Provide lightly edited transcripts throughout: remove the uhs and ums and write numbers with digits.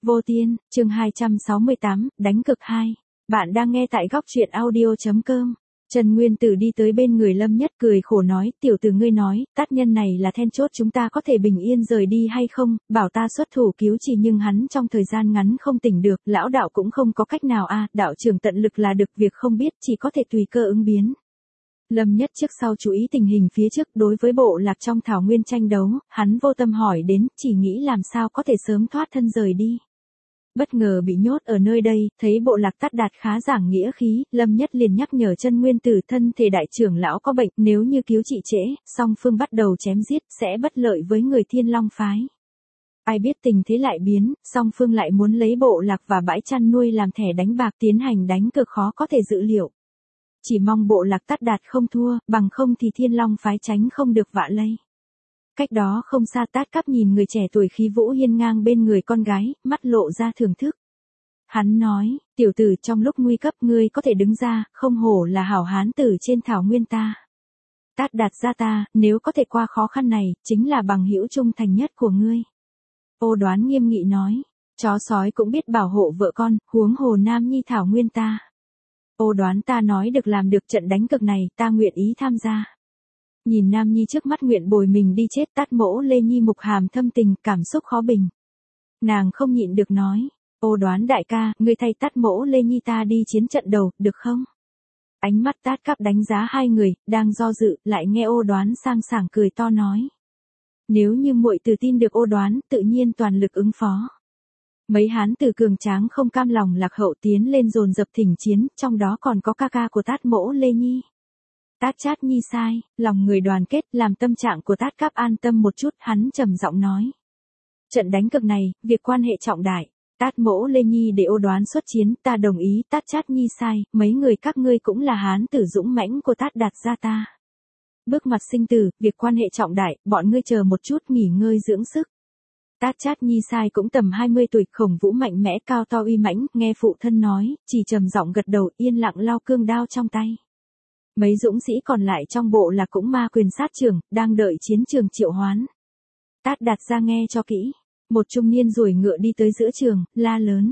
Vô Tiên, chương 268, đánh cực 2. Bạn đang nghe tại góc truyện audio.com. Trần Nguyên Tử đi tới bên người Lâm Nhất cười khổ nói, tiểu tử ngươi nói, tác nhân này là then chốt chúng ta có thể bình yên rời đi hay không, bảo ta xuất thủ cứu chỉ nhưng hắn trong thời gian ngắn không tỉnh được, lão đạo cũng không có cách nào đạo trưởng tận lực là được việc không biết chỉ có thể tùy cơ ứng biến. Lâm Nhất trước sau chú ý tình hình phía trước đối với bộ lạc trong thảo nguyên tranh đấu, hắn vô tâm hỏi đến, chỉ nghĩ làm sao có thể sớm thoát thân rời đi. Bất ngờ bị nhốt ở nơi đây, thấy bộ lạc Tát Đạt khá giảng nghĩa khí, Lâm Nhất liền nhắc nhở Chân Nguyên Tử thân thể đại trưởng lão có bệnh, nếu như cứu trị trễ, song phương bắt đầu chém giết, sẽ bất lợi với người Thiên Long phái. Ai biết tình thế lại biến, song phương lại muốn lấy bộ lạc và bãi chăn nuôi làm thẻ đánh bạc tiến hành đánh cược khó có thể dự liệu. Chỉ mong bộ lạc Tát Đạt không thua, bằng không thì Thiên Long phái tránh không được vạ lây. Cách đó không xa Tát Cáp nhìn người trẻ tuổi khí vũ hiên ngang bên người con gái, mắt lộ ra thưởng thức. Hắn nói, tiểu tử trong lúc nguy cấp ngươi có thể đứng ra, không hổ là hảo hán tử trên thảo nguyên ta. Tát Đạt gia ta, nếu có thể qua khó khăn này, chính là bằng hữu trung thành nhất của ngươi. Ô Đoán nghiêm nghị nói, chó sói cũng biết bảo hộ vợ con, huống hồ Nam Nhi thảo nguyên ta. Ô Đoán ta nói được làm được trận đánh cực này, ta nguyện ý tham gia. Nhìn Nam Nhi trước mắt nguyện bồi mình đi chết, Tát Mỗ Lê Nhi mục hàm thâm tình, cảm xúc khó bình. Nàng không nhịn được nói, Ô Đoán đại ca, ngươi thay Tát Mỗ Lê Nhi ta đi chiến trận đầu, được không? Ánh mắt Tát Cáp đánh giá hai người, đang do dự, lại nghe Ô Đoán sang sảng cười to nói. Nếu như muội tự tin được Ô Đoán, tự nhiên toàn lực ứng phó. Mấy hán tử cường tráng không cam lòng lạc hậu tiến lên dồn dập thỉnh chiến, trong đó còn có ca ca của Tát Mỗ Lê Nhi. Tát Chát Nhi sai, lòng người đoàn kết, làm tâm trạng của Tát Cáp an tâm một chút, hắn trầm giọng nói. Trận đánh cực này, việc quan hệ trọng đại, Tát Mỗ Lê Nhi để Ô Đoán xuất chiến, ta đồng ý, Tát Chát Nhi sai, mấy người các ngươi cũng là hán tử dũng mãnh của Tát Đạt gia ta. Bước mặt sinh tử, việc quan hệ trọng đại, bọn ngươi chờ một chút nghỉ ngơi dưỡng sức. Tát Chát Nhi sai cũng tầm 20 tuổi, khổng vũ mạnh mẽ cao to uy mãnh, nghe phụ thân nói, chỉ trầm giọng gật đầu yên lặng lau cương đao trong tay. Mấy dũng sĩ còn lại trong bộ là cũng ma quyền sát trường, đang đợi chiến trường triệu hoán. Tát Đạt ra nghe cho kỹ, một trung niên ruồi ngựa đi tới giữa trường, la lớn.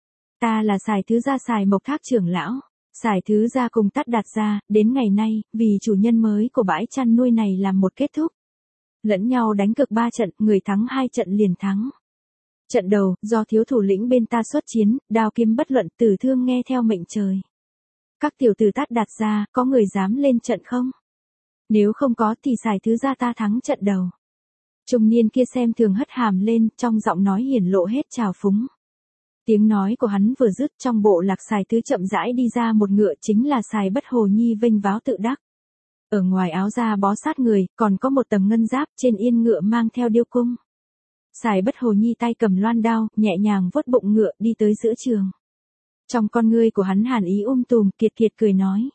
Ta là Sài Thứ Gia Sài Mộc Thác trưởng lão, Sài Thứ Gia cùng Tát Đạt gia, đến ngày nay, vì chủ nhân mới của bãi chăn nuôi này làm một kết thúc. Lẫn nhau đánh cực 3 trận, người thắng 2 trận liền thắng. Trận đầu, do thiếu thủ lĩnh bên ta xuất chiến, đao kiếm bất luận, tử thương nghe theo mệnh trời. Các tiểu tử Tát Đạt gia, có người dám lên trận không? Nếu không có thì Sài Thứ Gia ta thắng trận đầu. Trung niên kia xem thường hất hàm lên, trong giọng nói hiển lộ hết trào phúng. Tiếng nói của hắn vừa dứt, trong bộ lạc Sài Thứ chậm rãi đi ra một ngựa, chính là Sài Bất Hồ Nhi vênh váo tự đắc. Ở ngoài áo da bó sát người, còn có một tầng ngân giáp, trên yên ngựa mang theo điêu cung. Sài Bất Hồ Nhi tay cầm loan đao, nhẹ nhàng vuốt bụng ngựa đi tới giữa trường. Trong con ngươi của hắn hàn ý tùm, kiệt kiệt cười nói.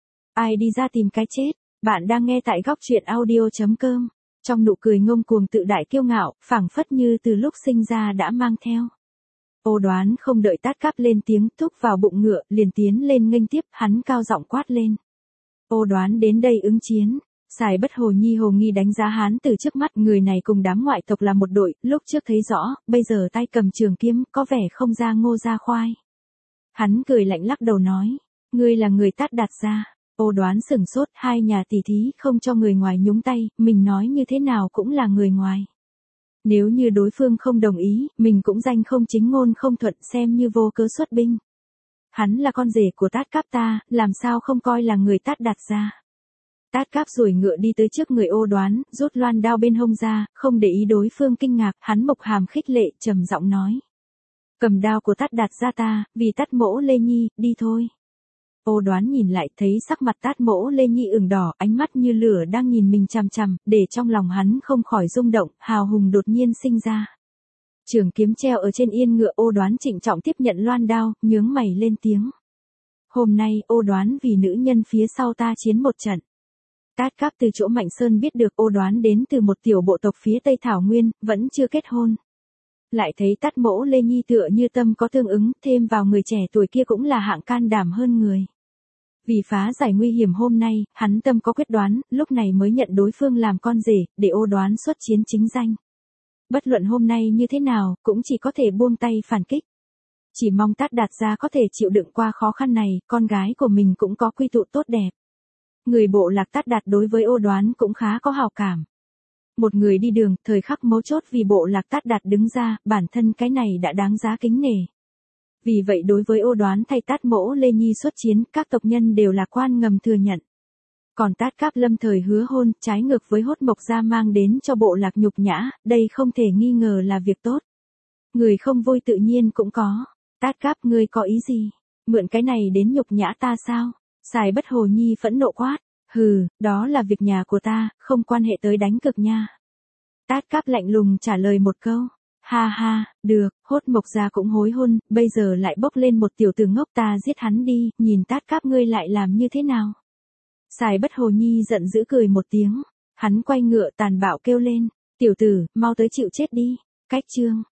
Ai đi ra tìm cái chết, bạn đang nghe tại góc truyện audio.com. Trong nụ cười ngông cuồng tự đại kiêu ngạo, phảng phất như từ lúc sinh ra đã mang theo. Ô Đoán không đợi Tát Cáp lên tiếng, thúc vào bụng ngựa, liền tiến lên nghênh tiếp, hắn cao giọng quát lên. Ô Đoán đến đây ứng chiến. Sài Bất Hồ Nhi hồ nghi đánh giá hắn từ trước mắt, người này cùng đám ngoại tộc là một đội, lúc trước thấy rõ, bây giờ tay cầm trường kiếm, có vẻ không ra ngô ra khoai. Hắn cười lạnh lắc đầu nói, ngươi là người Tát Đạt gia. Ô Đoán sửng sốt, hai nhà tỷ thí không cho người ngoài nhúng tay, mình nói như thế nào cũng là người ngoài. Nếu như đối phương không đồng ý, mình cũng danh không chính ngôn không thuận, xem như vô cớ xuất binh. Hắn là con rể của Tát Cáp ta, làm sao không coi là người Tát Đạt gia. Tát Cáp ruồi ngựa đi tới trước người Ô Đoán, rút loan đao bên hông ra, không để ý đối phương kinh ngạc, hắn mộc hàm khích lệ, trầm giọng nói. Cầm đao của Tát Đạt gia ta, vì Tát Mỗ Lê Nhi, đi thôi. Ô Đoán nhìn lại thấy sắc mặt Tát Mỗ Lê Nhi ửng đỏ, ánh mắt như lửa đang nhìn mình chằm chằm, để trong lòng hắn không khỏi rung động, hào hùng đột nhiên sinh ra. Trường kiếm treo ở trên yên ngựa, Ô Đoán trịnh trọng tiếp nhận loan đao, nhướng mày lên tiếng. Hôm nay, Ô Đoán vì nữ nhân phía sau ta chiến một trận. Tát Cáp từ chỗ Mạnh Sơn biết được Ô Đoán đến từ một tiểu bộ tộc phía Tây Thảo Nguyên, vẫn chưa kết hôn. Lại thấy Tát Mỗ Lê Nhi tựa như tâm có tương ứng, thêm vào người trẻ tuổi kia cũng là hạng can đảm hơn người. Vì phá giải nguy hiểm hôm nay, hắn tâm có quyết đoán, lúc này mới nhận đối phương làm con rể, để Ô Đoán xuất chiến chính danh. Bất luận hôm nay như thế nào, cũng chỉ có thể buông tay phản kích. Chỉ mong Tát Đạt gia có thể chịu đựng qua khó khăn này, con gái của mình cũng có quy tụ tốt đẹp. Người bộ lạc Tát Đạt đối với Ô Đoán cũng khá có hảo cảm. Một người đi đường, thời khắc mấu chốt vì bộ lạc Tát Đạt đứng ra, bản thân cái này đã đáng giá kính nể. Vì vậy đối với Ô Đoán thay Tát Mỗ Lê Nhi xuất chiến, các tộc nhân đều lạc quan ngầm thừa nhận. Còn Tát Cáp lâm thời hứa hôn, trái ngược với Hốt Mộc gia mang đến cho bộ lạc nhục nhã, đây không thể nghi ngờ là việc tốt. Người không vui tự nhiên cũng có. Tát Cáp ngươi có ý gì? Mượn cái này đến nhục nhã ta sao? Sài Bất Hồ Nhi phẫn nộ quát. Hừ, đó là việc nhà của ta, không quan hệ tới đánh cực nha. Tát Cáp lạnh lùng trả lời một câu. Ha ha, được, Hốt Mộc gia cũng hối hôn, bây giờ lại bốc lên một tiểu tử ngốc, ta giết hắn đi, nhìn Tát Cáp ngươi lại làm như thế nào? Sài Bất Hồ Nhi giận dữ cười một tiếng, hắn quay ngựa tàn bạo kêu lên, tiểu tử, mau tới chịu chết đi. Cách chương